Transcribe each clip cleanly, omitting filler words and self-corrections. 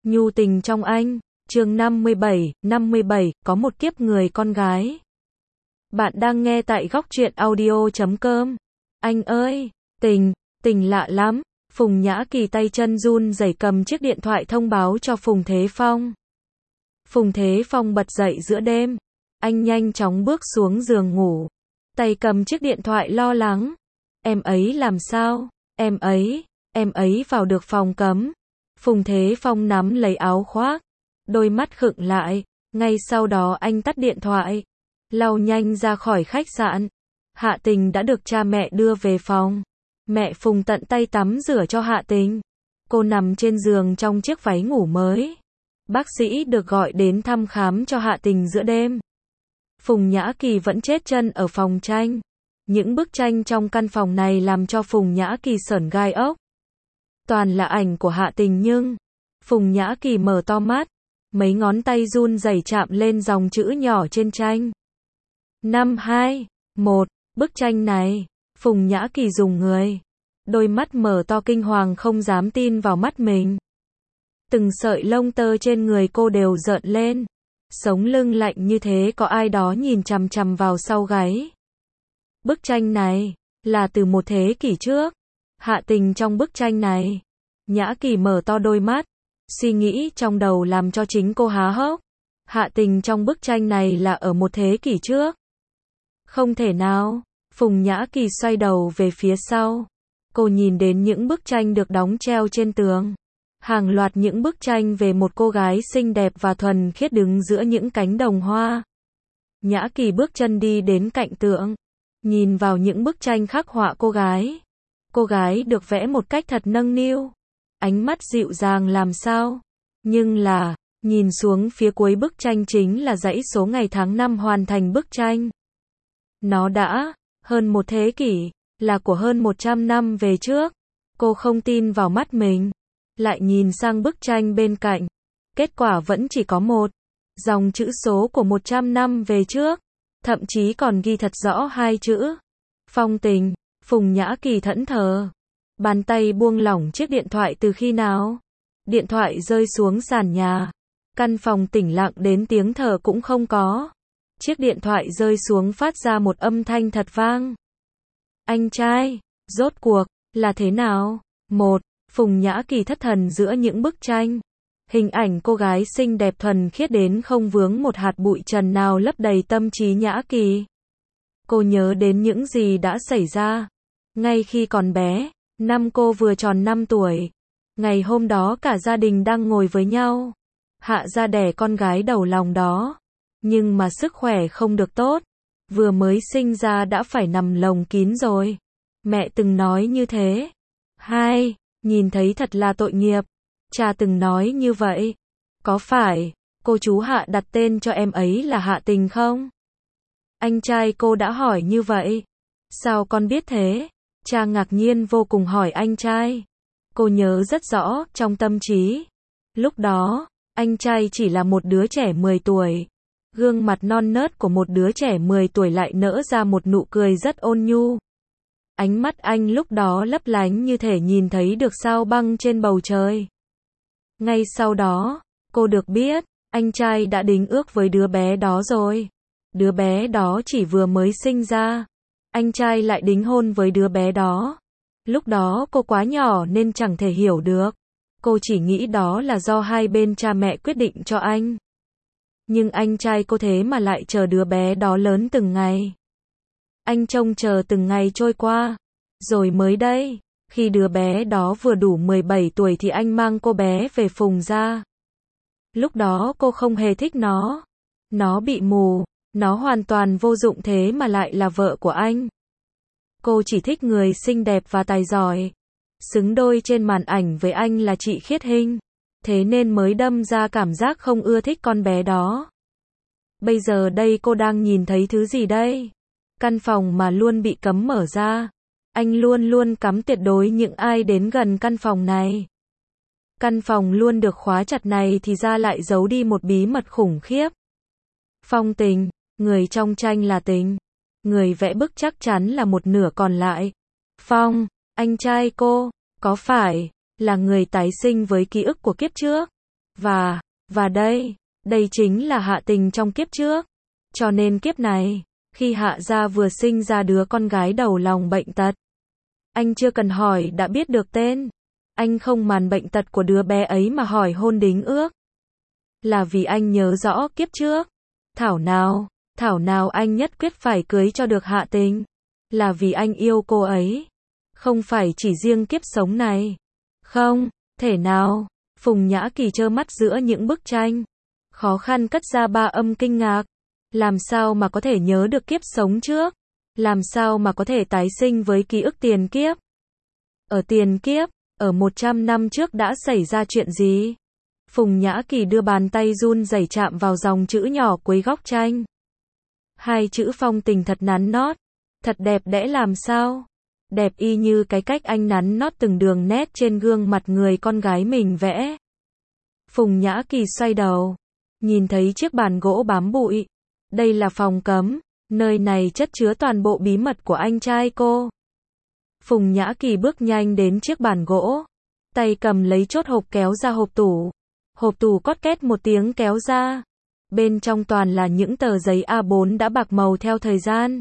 Nhu tình trong anh, chương 57, có một kiếp người con gái. Bạn đang nghe tại góc truyện audio.com. Anh ơi, tình lạ lắm. Phùng Nhã Kỳ tay chân run rẩy cầm chiếc điện thoại thông báo cho Phùng Thế Phong. Phùng Thế Phong bật dậy giữa đêm. Anh nhanh chóng bước xuống giường ngủ. Tay cầm chiếc điện thoại lo lắng. Em ấy làm sao? Em ấy vào được phòng cấm. Phùng Thế Phong nắm lấy áo khoác. Đôi mắt khựng lại. Ngay sau đó anh tắt điện thoại. Lao nhanh ra khỏi khách sạn. Hạ Tình đã được cha mẹ đưa về phòng. Mẹ Phùng tận tay tắm rửa cho Hạ Tình. Cô nằm trên giường trong chiếc váy ngủ mới. Bác sĩ được gọi đến thăm khám cho Hạ Tình giữa đêm. Phùng Nhã Kỳ vẫn chết chân ở phòng tranh. Những bức tranh trong căn phòng này làm cho Phùng Nhã Kỳ sởn gai ốc. Toàn là ảnh của Hạ Tình nhưng Phùng Nhã Kỳ mở to mắt, mấy ngón tay run rẩy chạm lên dòng chữ nhỏ trên tranh. 5, 2, 1, bức tranh này, Phùng Nhã Kỳ dùng người. Đôi mắt mở to kinh hoàng không dám tin vào mắt mình. Từng sợi lông tơ trên người cô đều rợn lên. Sống lưng lạnh như thế có ai đó nhìn chằm chằm vào sau gáy. Bức tranh này, là từ một thế kỷ trước. Hạ Tình trong bức tranh này. Nhã Kỳ mở to đôi mắt. Suy nghĩ trong đầu làm cho chính cô há hốc. Hạ Tình trong bức tranh này là ở một thế kỷ trước. Không thể nào. Phùng Nhã Kỳ xoay đầu về phía sau. Cô nhìn đến những bức tranh được đóng treo trên tường. Hàng loạt những bức tranh về một cô gái xinh đẹp và thuần khiết đứng giữa những cánh đồng hoa. Nhã Kỳ bước chân đi đến cạnh tượng. Nhìn vào những bức tranh khắc họa cô gái. Cô gái được vẽ một cách thật nâng niu. Ánh mắt dịu dàng làm sao. Nhưng là, nhìn xuống phía cuối bức tranh chính là dãy số ngày tháng năm hoàn thành bức tranh. Nó đã hơn một thế kỷ, là của hơn 100 năm về trước. Cô không tin vào mắt mình. Lại nhìn sang bức tranh bên cạnh. Kết quả vẫn chỉ có một dòng chữ số của 100 năm về trước. Thậm chí còn ghi thật rõ hai chữ. Phong tình. Phùng Nhã Kỳ thẫn thờ. Bàn tay buông lỏng chiếc điện thoại từ khi nào? Điện thoại rơi xuống sàn nhà. Căn phòng tĩnh lặng đến tiếng thở cũng không có. Chiếc điện thoại rơi xuống phát ra một âm thanh thật vang. Anh trai, rốt cuộc, là thế nào? Phùng Nhã Kỳ thất thần giữa những bức tranh. Hình ảnh cô gái xinh đẹp thuần khiết đến không vướng một hạt bụi trần nào lấp đầy tâm trí Nhã Kỳ. Cô nhớ đến những gì đã xảy ra. Ngay khi còn bé, năm cô vừa tròn 5 tuổi. Ngày hôm đó cả gia đình đang ngồi với nhau. Hạ ra đẻ con gái đầu lòng đó. Nhưng mà sức khỏe không được tốt. Vừa mới sinh ra đã phải nằm lồng kín rồi. Mẹ từng nói như thế. Nhìn thấy thật là tội nghiệp. Cha từng nói như vậy. Có phải, cô chú Hạ đặt tên cho em ấy là Hạ Tình không? Anh trai cô đã hỏi như vậy. Sao con biết thế? Cha ngạc nhiên vô cùng hỏi anh trai. Cô nhớ rất rõ, trong tâm trí. Lúc đó, anh trai chỉ là một đứa trẻ 10 tuổi. Gương mặt non nớt của một đứa trẻ 10 tuổi lại nở ra một nụ cười rất ôn nhu. Ánh mắt anh lúc đó lấp lánh như thể nhìn thấy được sao băng trên bầu trời. Ngay sau đó, cô được biết, anh trai đã đính ước với đứa bé đó rồi. Đứa bé đó chỉ vừa mới sinh ra. Anh trai lại đính hôn với đứa bé đó. Lúc đó cô quá nhỏ nên chẳng thể hiểu được. Cô chỉ nghĩ đó là do hai bên cha mẹ quyết định cho anh. Nhưng anh trai cô thế mà lại chờ đứa bé đó lớn từng ngày. Anh trông chờ từng ngày trôi qua. Rồi mới đây, khi đứa bé đó vừa đủ 17 tuổi thì anh mang cô bé về Phùng gia. Lúc đó cô không hề thích nó. Nó bị mù. Nó hoàn toàn vô dụng thế mà lại là vợ của anh. Cô chỉ thích người xinh đẹp và tài giỏi. Xứng đôi trên màn ảnh với anh là chị Khiết Hinh. Thế nên mới đâm ra cảm giác không ưa thích con bé đó. Bây giờ đây cô đang nhìn thấy thứ gì đây? Căn phòng mà luôn bị cấm mở ra. Anh luôn luôn cấm tuyệt đối những ai đến gần căn phòng này. Căn phòng luôn được khóa chặt này thì ra lại giấu đi một bí mật khủng khiếp. Phong tình, người trong tranh là tình. Người vẽ bức chắc chắn là một nửa còn lại. Phong, anh trai cô, có phải là người tái sinh với ký ức của kiếp trước? Và đây chính là Hạ Tình trong kiếp trước. Cho nên kiếp này, khi Hạ gia vừa sinh ra đứa con gái đầu lòng bệnh tật, anh chưa cần hỏi đã biết được tên. Anh không màn bệnh tật của đứa bé ấy mà hỏi hôn đính ước. Là vì anh nhớ rõ kiếp trước. Thảo nào anh nhất quyết phải cưới cho được Hạ Tình. Là vì anh yêu cô ấy. Không phải chỉ riêng kiếp sống này. Không, thể nào. Phùng Nhã Kỳ trơ mắt giữa những bức tranh. Khó khăn cất ra ba âm kinh ngạc. Làm sao mà có thể nhớ được kiếp sống trước? Làm sao mà có thể tái sinh với ký ức tiền kiếp? Ở tiền kiếp, ở 100 năm trước đã xảy ra chuyện gì? Phùng Nhã Kỳ đưa bàn tay run rẩy chạm vào dòng chữ nhỏ cuối góc tranh. Hai chữ phong tình thật nắn nót, thật đẹp đẽ làm sao? Đẹp y như cái cách anh nắn nót từng đường nét trên gương mặt người con gái mình vẽ. Phùng Nhã Kỳ xoay đầu, nhìn thấy chiếc bàn gỗ bám bụi. Đây là phòng cấm, nơi này chất chứa toàn bộ bí mật của anh trai cô. Phùng Nhã Kỳ bước nhanh đến chiếc bàn gỗ, tay cầm lấy chốt hộp kéo ra hộp tủ. Hộp tủ cót két một tiếng kéo ra. Bên trong toàn là những tờ giấy A4 đã bạc màu theo thời gian.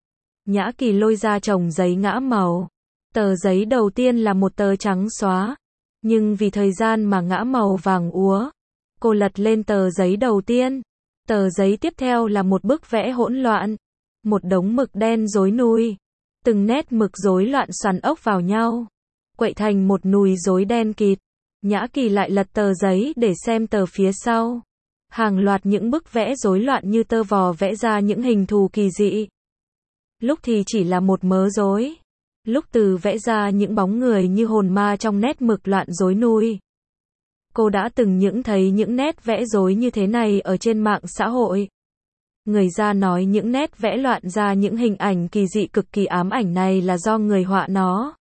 Nhã Kỳ lôi ra chồng giấy ngã màu. Tờ giấy đầu tiên là một tờ trắng xóa, nhưng vì thời gian mà ngã màu vàng úa. Cô lật lên tờ giấy đầu tiên. Tờ giấy tiếp theo là một bức vẽ hỗn loạn. Một đống mực đen rối nùi. Từng nét mực rối loạn xoắn ốc vào nhau, quậy thành một nùi rối đen kịt. Nhã Kỳ lại lật tờ giấy để xem tờ phía sau. Hàng loạt những bức vẽ rối loạn như tơ vò vẽ ra những hình thù kỳ dị. Lúc thì chỉ là một mớ rối. Lúc từ vẽ ra những bóng người như hồn ma trong nét mực loạn rối nùi. Cô đã từng thấy những nét vẽ rối như thế này ở trên mạng xã hội. Người ta nói những nét vẽ loạn ra những hình ảnh kỳ dị cực kỳ ám ảnh này là do người họa nó.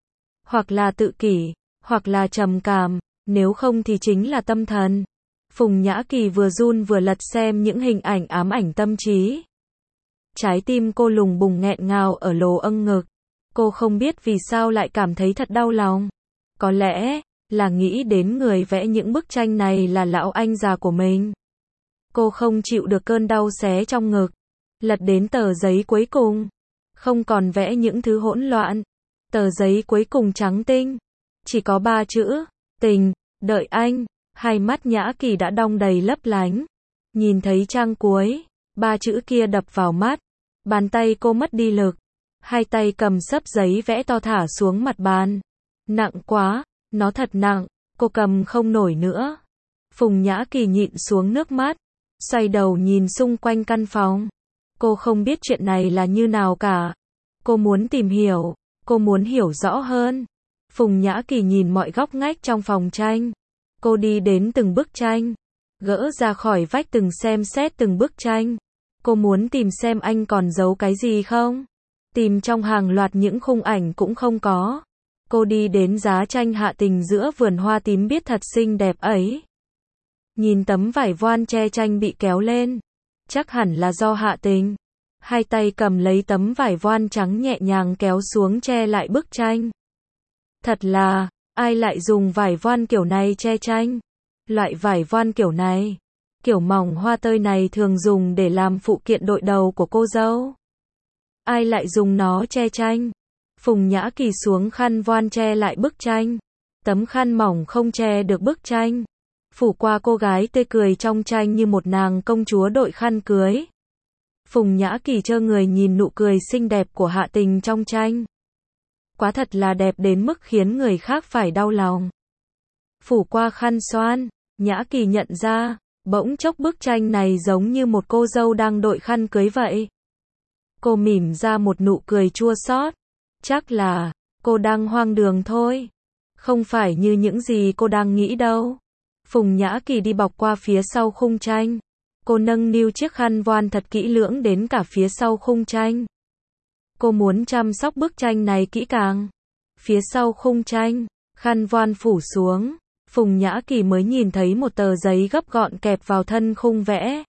Hoặc là tự kỷ, hoặc là trầm cảm, nếu không thì chính là tâm thần. Phùng Nhã Kỳ vừa run vừa lật xem những hình ảnh ám ảnh tâm trí. Trái tim cô lùng bùng nghẹn ngào ở lồ âng ngực. Cô không biết vì sao lại cảm thấy thật đau lòng. Có lẽ là nghĩ đến người vẽ những bức tranh này là lão anh già của mình. Cô không chịu được cơn đau xé trong ngực. Lật đến tờ giấy cuối cùng. Không còn vẽ những thứ hỗn loạn. Tờ giấy cuối cùng trắng tinh. Chỉ có 3 chữ. Tình, đợi anh. Hai mắt Nhã Kỳ đã đong đầy lấp lánh. Nhìn thấy trang cuối. 3 chữ kia đập vào mắt. Bàn tay cô mất đi lực. Hai tay cầm xấp giấy vẽ to thả xuống mặt bàn. Nặng quá. Nó thật nặng. Cô cầm không nổi nữa. Phùng Nhã Kỳ nhịn xuống nước mắt. Xoay đầu nhìn xung quanh căn phòng. Cô không biết chuyện này là như nào cả. Cô muốn tìm hiểu. Cô muốn hiểu rõ hơn. Phùng Nhã Kỳ nhìn mọi góc ngách trong phòng tranh. Cô đi đến từng bức tranh. Gỡ ra khỏi vách từng xem xét từng bức tranh. Cô muốn tìm xem anh còn giấu cái gì không. Tìm trong hàng loạt những khung ảnh cũng không có. Cô đi đến giá tranh Hạ Tình giữa vườn hoa tím biếc thật xinh đẹp ấy. Nhìn tấm vải voan che tranh bị kéo lên. Chắc hẳn là do Hạ Tình. Hai tay cầm lấy tấm vải voan trắng nhẹ nhàng kéo xuống che lại bức tranh. Thật là, ai lại dùng vải voan kiểu này che tranh? Loại vải voan kiểu này, kiểu mỏng hoa tơi này thường dùng để làm phụ kiện đội đầu của cô dâu. Ai lại dùng nó che tranh? Phùng Nhã Kỳ xuống khăn voan che lại bức tranh. Tấm khăn mỏng không che được bức tranh. Phủ qua cô gái tươi cười trong tranh như một nàng công chúa đội khăn cưới. Phùng Nhã Kỳ trơ người nhìn nụ cười xinh đẹp của Hạ Tình trong tranh. Quá thật là đẹp đến mức khiến người khác phải đau lòng. Phủ qua khăn xoan, Nhã Kỳ nhận ra, bỗng chốc bức tranh này giống như một cô dâu đang đội khăn cưới vậy. Cô mỉm ra một nụ cười chua xót. Chắc là, cô đang hoang đường thôi. Không phải như những gì cô đang nghĩ đâu. Phùng Nhã Kỳ đi bọc qua phía sau khung tranh. Cô nâng niu chiếc khăn voan thật kỹ lưỡng đến cả phía sau khung tranh. Cô muốn chăm sóc bức tranh này kỹ càng. Phía sau khung tranh, khăn voan phủ xuống. Phùng Nhã Kỳ mới nhìn thấy một tờ giấy gấp gọn kẹp vào thân khung vẽ.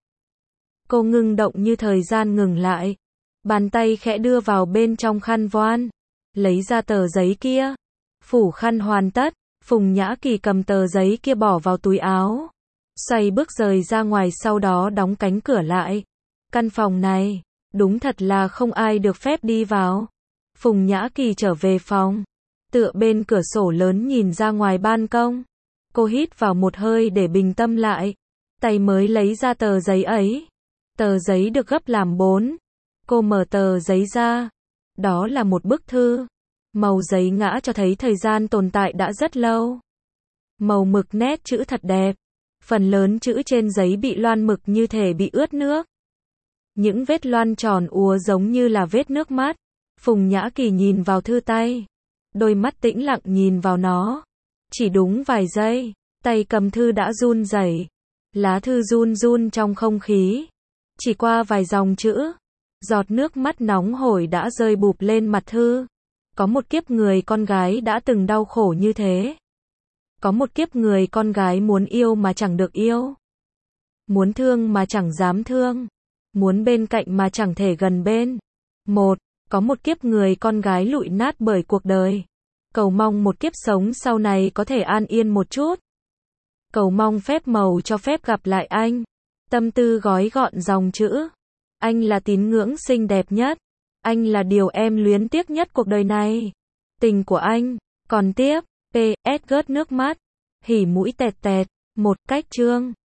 Cô ngừng động như thời gian ngừng lại. Bàn tay khẽ đưa vào bên trong khăn voan. Lấy ra tờ giấy kia. Phủ khăn hoàn tất. Phùng Nhã Kỳ cầm tờ giấy kia bỏ vào túi áo. xoay bước rời ra ngoài sau đó đóng cánh cửa lại. Căn phòng này, đúng thật là không ai được phép đi vào. Phùng Nhã Kỳ trở về phòng, tựa bên cửa sổ lớn nhìn ra ngoài ban công. Cô hít vào một hơi để bình tâm lại, tay mới lấy ra tờ giấy ấy. Tờ giấy được gấp làm 4. Cô mở tờ giấy ra. Đó là một bức thư. Màu giấy ngã cho thấy thời gian tồn tại đã rất lâu. Màu mực nét chữ thật đẹp. Phần lớn chữ trên giấy bị loan mực như thể bị ướt nước. Những vết loan tròn úa giống như là vết nước mắt. Phùng Nhã Kỳ nhìn vào thư tay. Đôi mắt tĩnh lặng nhìn vào nó. Chỉ đúng vài giây, tay cầm thư đã run rẩy. Lá thư run run trong không khí. Chỉ qua vài dòng chữ, giọt nước mắt nóng hổi đã rơi bụp lên mặt thư. Có một kiếp người con gái đã từng đau khổ như thế. Có một kiếp người con gái muốn yêu mà chẳng được yêu. Muốn thương mà chẳng dám thương. Muốn bên cạnh mà chẳng thể gần bên. Có một kiếp người con gái lụi nát bởi cuộc đời. Cầu mong một kiếp sống sau này có thể an yên một chút. Cầu mong phép màu cho phép gặp lại anh. Tâm tư gói gọn dòng chữ. Anh là tín ngưỡng xinh đẹp nhất. Anh là điều em luyến tiếc nhất cuộc đời này. Tình của anh. Còn tiếp, PS gớt nước mắt. Hỉ mũi tẹt tẹt. Cách chương.